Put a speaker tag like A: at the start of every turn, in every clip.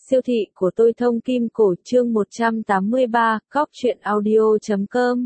A: Siêu thị của tôi thông kim cổ chương 183, góc truyện audio.com.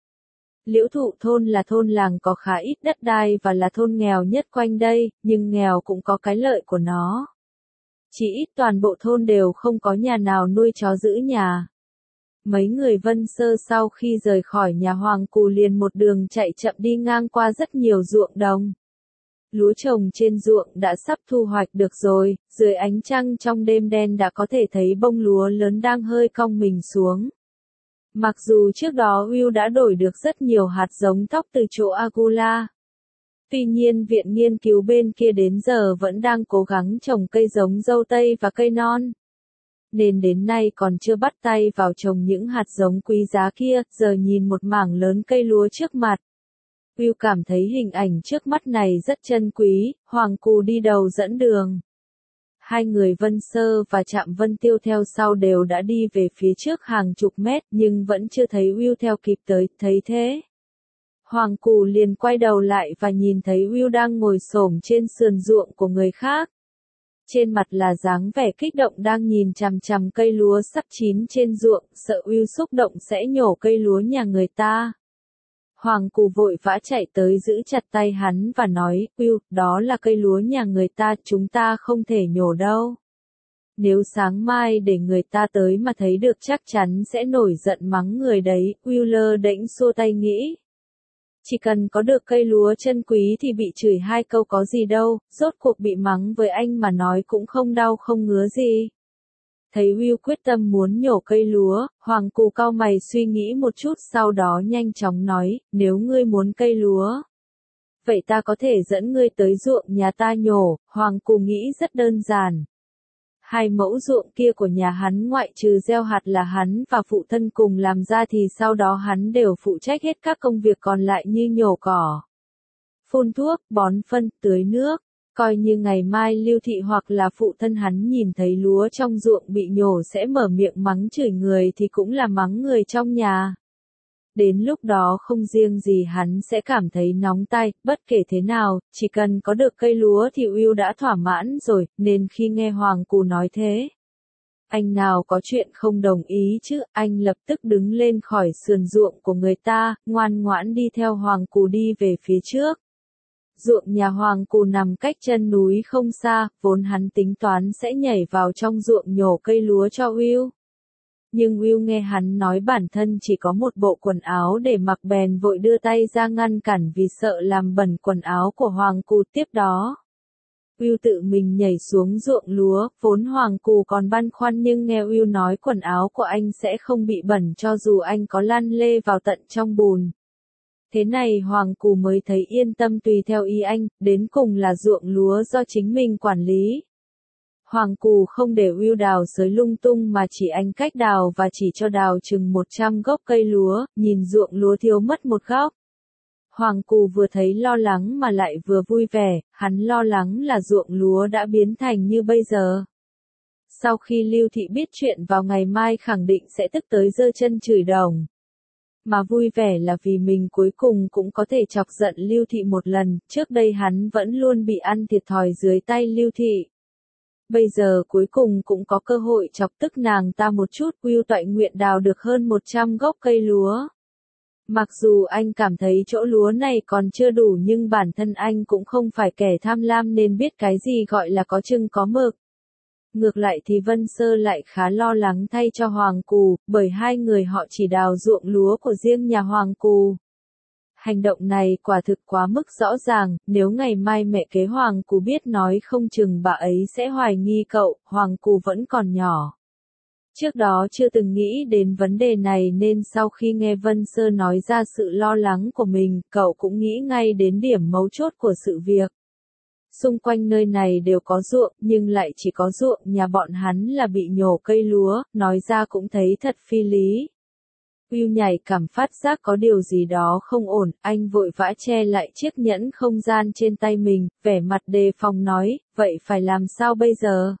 A: Liễu Thụ thôn là thôn làng có khá ít đất đai và là thôn nghèo nhất quanh đây, nhưng nghèo cũng có cái lợi của nó. Chỉ ít toàn bộ thôn đều không có nhà nào nuôi chó giữ nhà. Mấy người Vân Sơ sau khi rời khỏi nhà Hoàng Cù liền một đường chạy chậm đi ngang qua rất nhiều ruộng đồng. Lúa trồng trên ruộng đã sắp thu hoạch được rồi, dưới ánh trăng trong đêm đen đã có thể thấy bông lúa lớn đang hơi cong mình xuống. Mặc dù trước đó Will đã đổi được rất nhiều hạt giống thóc từ chỗ Agula. Tuy nhiên viện nghiên cứu bên kia đến giờ vẫn đang cố gắng trồng cây giống dâu tây và cây non. Nên đến nay còn chưa bắt tay vào trồng những hạt giống quý giá kia, giờ nhìn một mảng lớn cây lúa trước mặt. Will cảm thấy hình ảnh trước mắt này rất chân quý, Hoàng Cù đi đầu dẫn đường. Hai người Vân Sơ và Trạm Vân Tiêu theo sau đều đã đi về phía trước hàng chục mét nhưng vẫn chưa thấy Will theo kịp tới, thấy thế. Hoàng Cù liền quay đầu lại và nhìn thấy Will đang ngồi xổm trên sườn ruộng của người khác. Trên mặt là dáng vẻ kích động đang nhìn chằm chằm cây lúa sắp chín trên ruộng, sợ Will xúc động sẽ nhổ cây lúa nhà người ta. Hoàng Cù vội vã chạy tới giữ chặt tay hắn và nói, Will, đó là cây lúa nhà người ta, chúng ta không thể nhổ đâu. Nếu sáng mai để người ta tới mà thấy được chắc chắn sẽ nổi giận mắng người đấy, Will lơ đễnh xua tay nghĩ. Chỉ cần có được cây lúa chân quý thì bị chửi hai câu có gì đâu, rốt cuộc bị mắng với anh mà nói cũng không đau không ngứa gì. Thấy Will quyết tâm muốn nhổ cây lúa, Hoàng Cù cau mày suy nghĩ một chút sau đó nhanh chóng nói, nếu ngươi muốn cây lúa, vậy ta có thể dẫn ngươi tới ruộng nhà ta nhổ, Hoàng Cù nghĩ rất đơn giản. Hai mẫu ruộng kia của nhà hắn ngoại trừ gieo hạt là hắn và phụ thân cùng làm ra thì sau đó hắn đều phụ trách hết các công việc còn lại như nhổ cỏ, phun thuốc, bón phân, tưới nước. Coi như ngày mai Lưu Thị hoặc là phụ thân hắn nhìn thấy lúa trong ruộng bị nhổ sẽ mở miệng mắng chửi người thì cũng là mắng người trong nhà. Đến lúc đó không riêng gì hắn sẽ cảm thấy nóng tay, bất kể thế nào, chỉ cần có được cây lúa thì Will đã thỏa mãn rồi, nên khi nghe Hoàng Cù nói thế. Anh nào có chuyện không đồng ý chứ, anh lập tức đứng lên khỏi sườn ruộng của người ta, ngoan ngoãn đi theo Hoàng Cù đi về phía trước. Ruộng nhà Hoàng Cù nằm cách chân núi không xa, vốn hắn tính toán sẽ nhảy vào trong ruộng nhổ cây lúa cho Will. Nhưng Will nghe hắn nói bản thân chỉ có một bộ quần áo để mặc bèn vội đưa tay ra ngăn cản vì sợ làm bẩn quần áo của Hoàng Cù tiếp đó. Will tự mình nhảy xuống ruộng lúa, vốn Hoàng Cù còn băn khoăn nhưng nghe Will nói quần áo của anh sẽ không bị bẩn cho dù anh có lăn lê vào tận trong bùn. Thế này Hoàng Cù mới thấy yên tâm tùy theo ý anh, đến cùng là ruộng lúa do chính mình quản lý. Hoàng Cù không để Will đào xới lung tung mà chỉ anh cách đào và chỉ cho đào chừng 100 gốc cây lúa, nhìn ruộng lúa thiếu mất một góc. Hoàng Cù vừa thấy lo lắng mà lại vừa vui vẻ, hắn lo lắng là ruộng lúa đã biến thành như bây giờ. Sau khi Lưu Thị biết chuyện vào ngày mai khẳng định sẽ tức tới giơ chân chửi đồng. Mà vui vẻ là vì mình cuối cùng cũng có thể chọc giận Lưu Thị một lần, trước đây hắn vẫn luôn bị ăn thiệt thòi dưới tay Lưu Thị. Bây giờ cuối cùng cũng có cơ hội chọc tức nàng ta một chút, Will toại nguyện đào được hơn 100 gốc cây lúa. Mặc dù anh cảm thấy chỗ lúa này còn chưa đủ nhưng bản thân anh cũng không phải kẻ tham lam nên biết cái gì gọi là có chừng có mực. Ngược lại thì Vân Sơ lại khá lo lắng thay cho Hoàng Cù, bởi hai người họ chỉ đào ruộng lúa của riêng nhà Hoàng Cù. Hành động này quả thực quá mức rõ ràng, nếu ngày mai mẹ kế Hoàng Cù biết nói không chừng bà ấy sẽ hoài nghi cậu, Hoàng Cù vẫn còn nhỏ. Trước đó chưa từng nghĩ đến vấn đề này nên sau khi nghe Vân Sơ nói ra sự lo lắng của mình, cậu cũng nghĩ ngay đến điểm mấu chốt của sự việc. Xung quanh nơi này đều có ruộng, nhưng lại chỉ có ruộng nhà bọn hắn là bị nhổ cây lúa, nói ra cũng thấy thật phi lý. Will nhảy cảm phát giác có điều gì đó không ổn, anh vội vã che lại chiếc nhẫn không gian trên tay mình, vẻ mặt đề phòng nói, vậy phải làm sao bây giờ?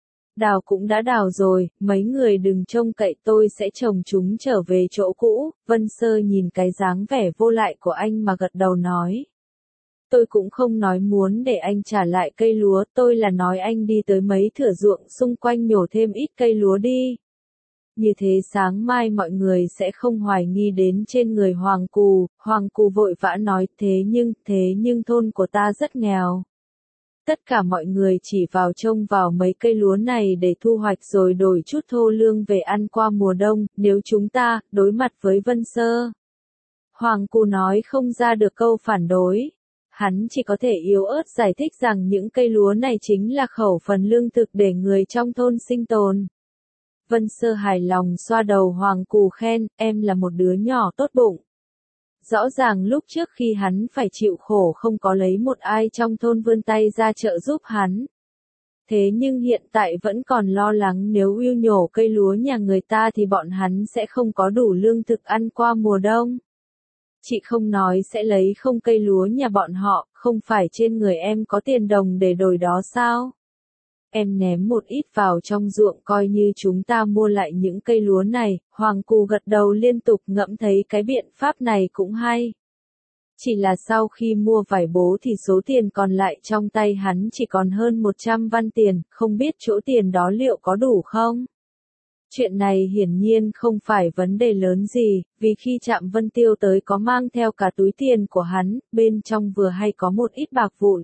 A: Đào cũng đã đào rồi, mấy người đừng trông cậy tôi sẽ trồng chúng trở về chỗ cũ, Vân Sơ nhìn cái dáng vẻ vô lại của anh mà gật đầu nói. Tôi cũng không nói muốn để anh trả lại cây lúa, tôi là nói anh đi tới mấy thửa ruộng xung quanh nhổ thêm ít cây lúa đi. Như thế sáng mai mọi người sẽ không hoài nghi đến trên người Hoàng Cù. Hoàng Cù vội vã nói thế nhưng thôn của ta rất nghèo. Tất cả mọi người chỉ vào trông vào mấy cây lúa này để thu hoạch rồi đổi chút thô lương về ăn qua mùa đông, nếu chúng ta đối mặt với Vân Sơ. Hoàng Cù nói không ra được câu phản đối. Hắn chỉ có thể yếu ớt giải thích rằng những cây lúa này chính là khẩu phần lương thực để người trong thôn sinh tồn. Vân Sơ hài lòng xoa đầu Hoàng Cù khen, em là một đứa nhỏ tốt bụng. Rõ ràng lúc trước khi hắn phải chịu khổ không có lấy một ai trong thôn vươn tay ra trợ giúp hắn. Thế nhưng hiện tại vẫn còn lo lắng nếu Will nhổ cây lúa nhà người ta thì bọn hắn sẽ không có đủ lương thực ăn qua mùa đông. Chị không nói sẽ lấy không cây lúa nhà bọn họ, không phải trên người em có tiền đồng để đổi đó sao? Em ném một ít vào trong ruộng coi như chúng ta mua lại những cây lúa này. Hoàng Cù gật đầu liên tục ngẫm thấy cái biện pháp này cũng hay. Chỉ là sau khi mua vải bố thì số tiền còn lại trong tay hắn chỉ còn hơn 100 văn tiền, không biết chỗ tiền đó liệu có đủ không? Chuyện này hiển nhiên không phải vấn đề lớn gì, vì khi Trạm Vân Tiêu tới có mang theo cả túi tiền của hắn, bên trong vừa hay có một ít bạc vụn.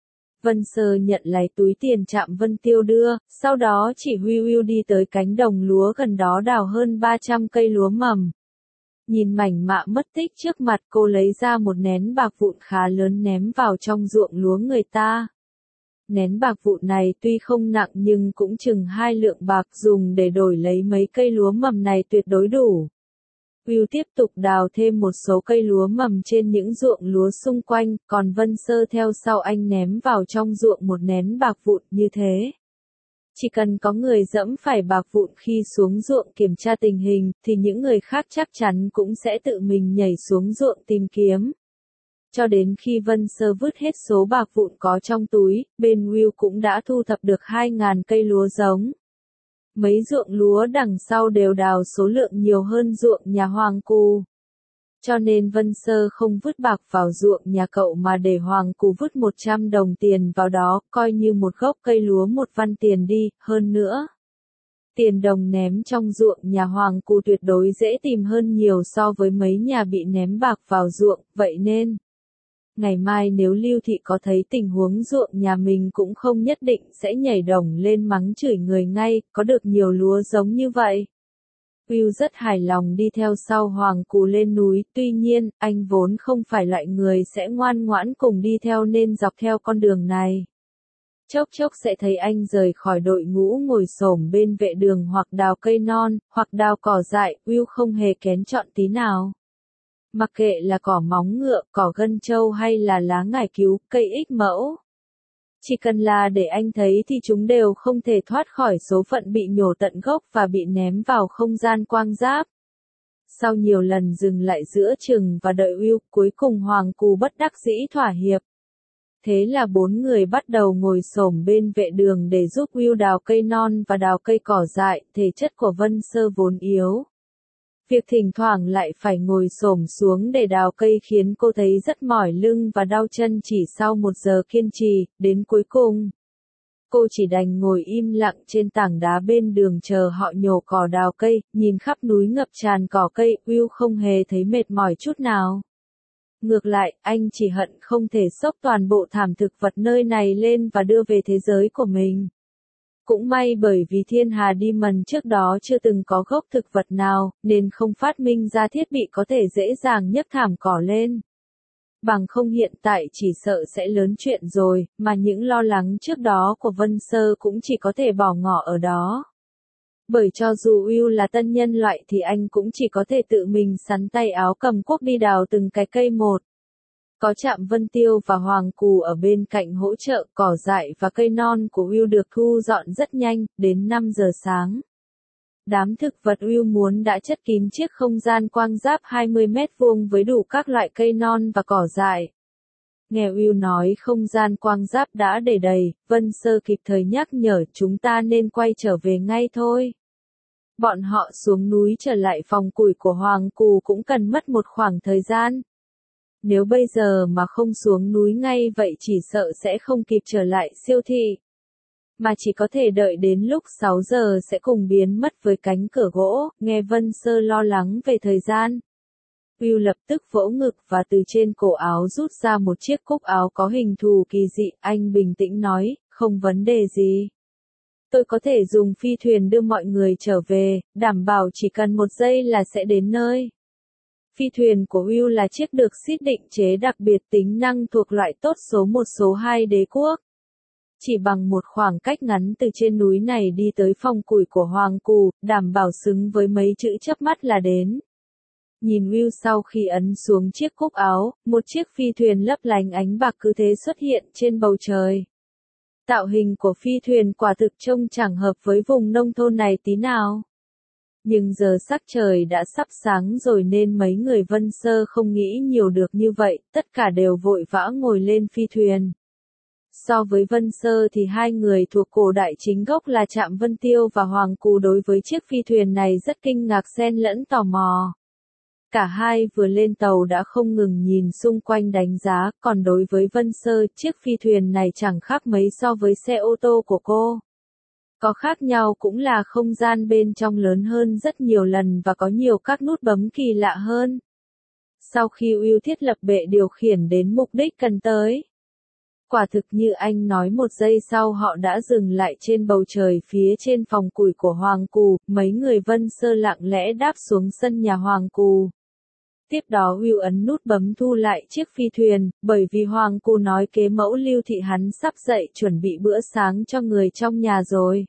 A: Vân Sơ nhận lấy túi tiền Trạm Vân Tiêu đưa, sau đó chỉ huy Will đi tới cánh đồng lúa gần đó đào hơn 300 cây lúa mầm. Nhìn mảnh mạ mất tích trước mặt cô lấy ra một nén bạc vụn khá lớn ném vào trong ruộng lúa người ta. Nén bạc vụn này tuy không nặng nhưng cũng chừng 2 lượng bạc dùng để đổi lấy mấy cây lúa mầm này tuyệt đối đủ. Will tiếp tục đào thêm một số cây lúa mầm trên những ruộng lúa xung quanh, còn Vân Sơ theo sau anh ném vào trong ruộng một nén bạc vụn như thế. Chỉ cần có người dẫm phải bạc vụn khi xuống ruộng kiểm tra tình hình, thì những người khác chắc chắn cũng sẽ tự mình nhảy xuống ruộng tìm kiếm. Cho đến khi Vân Sơ vứt hết số bạc vụn có trong túi, bên Will cũng đã thu thập được 2.000 cây lúa giống. Mấy ruộng lúa đằng sau đều đào số lượng nhiều hơn ruộng nhà Hoàng Cù. Cho nên Vân Sơ không vứt bạc vào ruộng nhà cậu mà để Hoàng Cù vứt 100 đồng tiền vào đó, coi như một gốc cây lúa 1 văn tiền đi, hơn nữa. Tiền đồng ném trong ruộng nhà Hoàng Cù tuyệt đối dễ tìm hơn nhiều so với mấy nhà bị ném bạc vào ruộng, vậy nên ngày mai nếu Lưu Thị có thấy tình huống ruộng nhà mình cũng không nhất định sẽ nhảy đồng lên mắng chửi người ngay, có được nhiều lúa giống như vậy. Will rất hài lòng đi theo sau Hoàng Cù lên núi, tuy nhiên, anh vốn không phải loại người sẽ ngoan ngoãn cùng đi theo nên dọc theo con đường này. Chốc chốc sẽ thấy anh rời khỏi đội ngũ ngồi xổm bên vệ đường hoặc đào cây non, hoặc đào cỏ dại, Will không hề kén chọn tí nào. Mặc kệ là cỏ móng ngựa, cỏ gân trâu hay là lá ngải cứu, cây ích mẫu. Chỉ cần là để anh thấy thì chúng đều không thể thoát khỏi số phận bị nhổ tận gốc và bị ném vào không gian quang giáp. Sau nhiều lần dừng lại giữa chừng và đợi Will, cuối cùng Hoàng Cù bất đắc dĩ thỏa hiệp. Thế là 4 người bắt đầu ngồi xổm bên vệ đường để giúp Will đào cây non và đào cây cỏ dại, thể chất của Vân Sơ vốn yếu. Việc thỉnh thoảng lại phải ngồi xổm xuống để đào cây khiến cô thấy rất mỏi lưng và đau chân chỉ sau 1 giờ kiên trì, đến cuối cùng. Cô chỉ đành ngồi im lặng trên tảng đá bên đường chờ họ nhổ cỏ đào cây, nhìn khắp núi ngập tràn cỏ cây, Will không hề thấy mệt mỏi chút nào. Ngược lại, anh chỉ hận không thể xốc toàn bộ thảm thực vật nơi này lên và đưa về thế giới của mình. Cũng may bởi vì Thiên Hà Demon trước đó chưa từng có gốc thực vật nào, nên không phát minh ra thiết bị có thể dễ dàng nhấc thảm cỏ lên. Bằng không hiện tại chỉ sợ sẽ lớn chuyện rồi, mà những lo lắng trước đó của Vân Sơ cũng chỉ có thể bỏ ngỏ ở đó. Bởi cho dù Will là tân nhân loại thì anh cũng chỉ có thể tự mình sắn tay áo cầm cuốc đi đào từng cái cây một. Có Trạm Vân Tiêu và Hoàng Cù ở bên cạnh hỗ trợ, cỏ dại và cây non của Will được thu dọn rất nhanh, đến 5 giờ sáng. Đám thực vật Will muốn đã chất kín chiếc không gian quang giáp 20 mét vuông với đủ các loại cây non và cỏ dại. Nghe Will nói không gian quang giáp đã để đầy, Vân Sơ kịp thời nhắc nhở chúng ta nên quay trở về ngay thôi. Bọn họ xuống núi trở lại phòng củi của Hoàng Cù cũng cần mất một khoảng thời gian. Nếu bây giờ mà không xuống núi ngay vậy chỉ sợ sẽ không kịp trở lại siêu thị. Mà chỉ có thể đợi đến lúc 6 giờ sẽ cùng biến mất với cánh cửa gỗ, nghe Vân Sơ lo lắng về thời gian. Will lập tức vỗ ngực và từ trên cổ áo rút ra một chiếc cúc áo có hình thù kỳ dị, anh bình tĩnh nói, không vấn đề gì. Tôi có thể dùng phi thuyền đưa mọi người trở về, đảm bảo chỉ cần 1 giây là sẽ đến nơi. Phi thuyền của Will là chiếc được Sith định chế đặc biệt tính năng thuộc loại tốt số 1 số 2 đế quốc. Chỉ bằng một khoảng cách ngắn từ trên núi này đi tới phòng củi của Hoàng Cù, đảm bảo xứng với mấy chữ chớp mắt là đến. Nhìn Will sau khi ấn xuống chiếc cúc áo, một chiếc phi thuyền lấp lánh ánh bạc cứ thế xuất hiện trên bầu trời. Tạo hình của phi thuyền quả thực trông chẳng hợp với vùng nông thôn này tí nào. Nhưng giờ sắc trời đã sắp sáng rồi nên mấy người Vân Sơ không nghĩ nhiều được như vậy, tất cả đều vội vã ngồi lên phi thuyền. So với Vân Sơ thì hai người thuộc cổ đại chính gốc là Trạm Vân Tiêu và Hoàng Cù đối với chiếc phi thuyền này rất kinh ngạc xen lẫn tò mò. Cả hai vừa lên tàu đã không ngừng nhìn xung quanh đánh giá, còn đối với Vân Sơ, chiếc phi thuyền này chẳng khác mấy so với xe ô tô của cô. Có khác nhau cũng là không gian bên trong lớn hơn rất nhiều lần và có nhiều các nút bấm kỳ lạ hơn. Sau khi Will thiết lập bệ điều khiển đến mục đích cần tới. Quả thực như anh nói, 1 giây sau họ đã dừng lại trên bầu trời phía trên phòng củi của Hoàng Cù, mấy người Vân Sơ lặng lẽ đáp xuống sân nhà Hoàng Cù. Tiếp đó Will ấn nút bấm thu lại chiếc phi thuyền, bởi vì Hoàng Cù nói kế mẫu Lưu Thị hắn sắp dậy chuẩn bị bữa sáng cho người trong nhà rồi.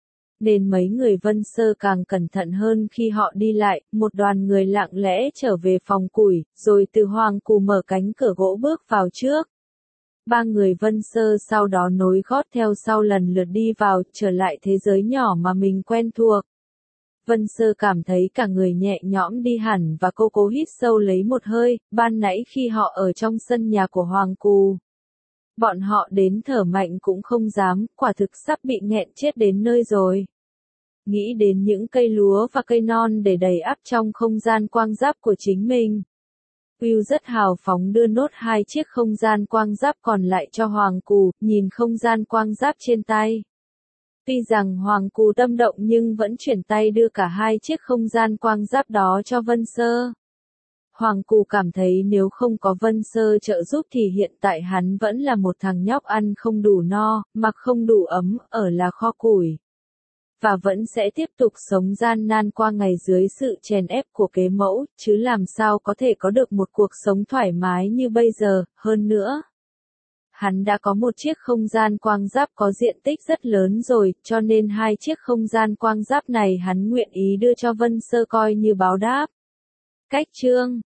A: Nên mấy người Vân Sơ càng cẩn thận hơn khi họ đi lại, một đoàn người lặng lẽ trở về phòng củi, rồi từ Hoàng Cù mở cánh cửa gỗ bước vào trước. 3 người Vân Sơ sau đó nối gót theo sau lần lượt đi vào, trở lại thế giới nhỏ mà mình quen thuộc. Vân Sơ cảm thấy cả người nhẹ nhõm đi hẳn và cô cố hít sâu lấy một hơi, ban nãy khi họ ở trong sân nhà của Hoàng Cù. Bọn họ đến thở mạnh cũng không dám, quả thực sắp bị nghẹn chết đến nơi rồi. Nghĩ đến những cây lúa và cây non để đầy ắp trong không gian quang giáp của chính mình. Will rất hào phóng đưa nốt 2 chiếc không gian quang giáp còn lại cho Hoàng Cù, nhìn không gian quang giáp trên tay. Tuy rằng Hoàng Cù tâm động nhưng vẫn chuyển tay đưa cả 2 chiếc không gian quang giáp đó cho Vân Sơ. Hoàng Cù cảm thấy nếu không có Vân Sơ trợ giúp thì hiện tại hắn vẫn là một thằng nhóc ăn không đủ no, mặc không đủ ấm, ở là kho củi. Và vẫn sẽ tiếp tục sống gian nan qua ngày dưới sự chèn ép của kế mẫu, chứ làm sao có thể có được một cuộc sống thoải mái như bây giờ, hơn nữa. Hắn đã có một chiếc không gian quang giáp có diện tích rất lớn rồi, cho nên 2 chiếc không gian quang giáp này hắn nguyện ý đưa cho Vân Sơ coi như báo đáp. Cách chương